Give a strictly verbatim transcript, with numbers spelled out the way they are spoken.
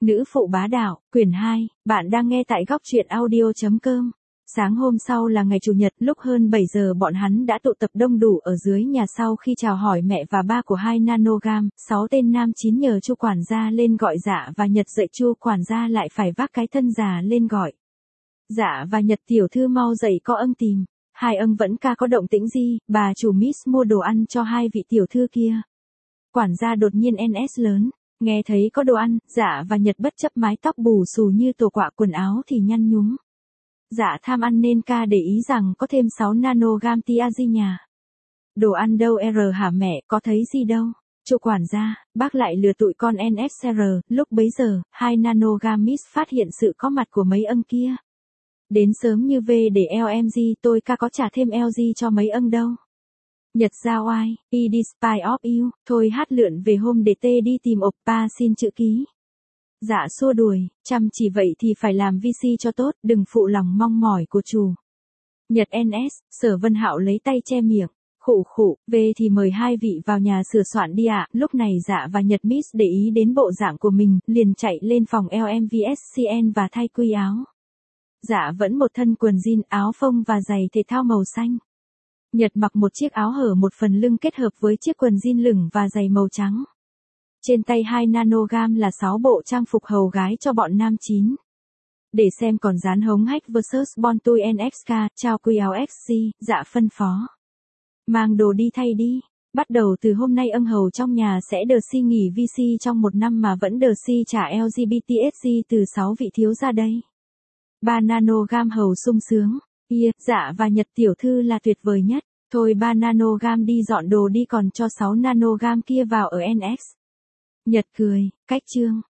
Nữ phụ bá đạo, quyển hai, bạn đang nghe tại góc truyện audio.com. Sáng hôm sau là ngày Chủ nhật, lúc hơn bảy giờ bọn hắn đã tụ tập đông đủ ở dưới nhà sau khi chào hỏi mẹ và ba của hai nanogam, sáu tên nam chín nhờ Chu quản gia lên gọi Dạ và Nhật dậy, Chu quản gia lại phải vác cái thân già lên gọi. Dạ và Nhật tiểu thư mau dậy, có ân tìm. Hai ân vẫn ca có động tĩnh gì, bà chủ Miss mua đồ ăn cho hai vị tiểu thư kia. Quản gia đột nhiên en ét lớn. Nghe thấy có đồ ăn, Dạ và Nhật bất chấp mái tóc bù xù như tổ quạ, quần áo thì nhăn nhúm. Dạ tham ăn nên ca để ý rằng có thêm sáu nanogam tiazi nhà. Đồ ăn đâu R hả mẹ, có thấy gì đâu. Chu quản gia, bác lại lừa tụi con en ét R. Lúc bấy giờ, hai nanogam Miss phát hiện sự có mặt của mấy ân kia. Đến sớm như về để lờ em giê, tôi ca có trả thêm lờ giê cho mấy ân đâu. Nhật giao oai, e đi spy of you, thôi hát lượn về hôm để tê đi tìm oppa xin chữ ký. Dạ xua đuổi, chăm chỉ vậy thì phải làm vê xê cho tốt, đừng phụ lòng mong mỏi của chủ. Nhật en ét, Sở Vân Hạo lấy tay che miệng, khụ khụ, về thì mời hai vị vào nhà sửa soạn đi ạ. Lúc này Dạ và Nhật Miss để ý đến bộ dạng của mình, liền chạy lên phòng lờ em vê ét xê en và thay quy áo. Dạ vẫn một thân quần jean, áo phông và giày thể thao màu xanh. Nhật mặc một chiếc áo hở một phần lưng kết hợp với chiếc quần jean lửng và giày màu trắng. Trên tay hai nanogam là sáu bộ trang phục hầu gái cho bọn nam chín. Để xem còn dán hống hách versus Born to en ích ca, trao quy áo ích xê, Dạ phân phó. Mang đồ đi thay đi. Bắt đầu từ hôm nay ân hầu trong nhà sẽ đờ si nghỉ vê xê trong một năm mà vẫn đờ si trả lờ giê bê tê ét giê từ sáu vị thiếu gia đây. Ba nanogam hầu sung sướng. Yeah, Dạ và Nhật tiểu thư là tuyệt vời nhất. Thôi ba nanogam đi dọn đồ đi, còn cho sáu nanogam kia vào ở en ích. Nhật cười, cách chương.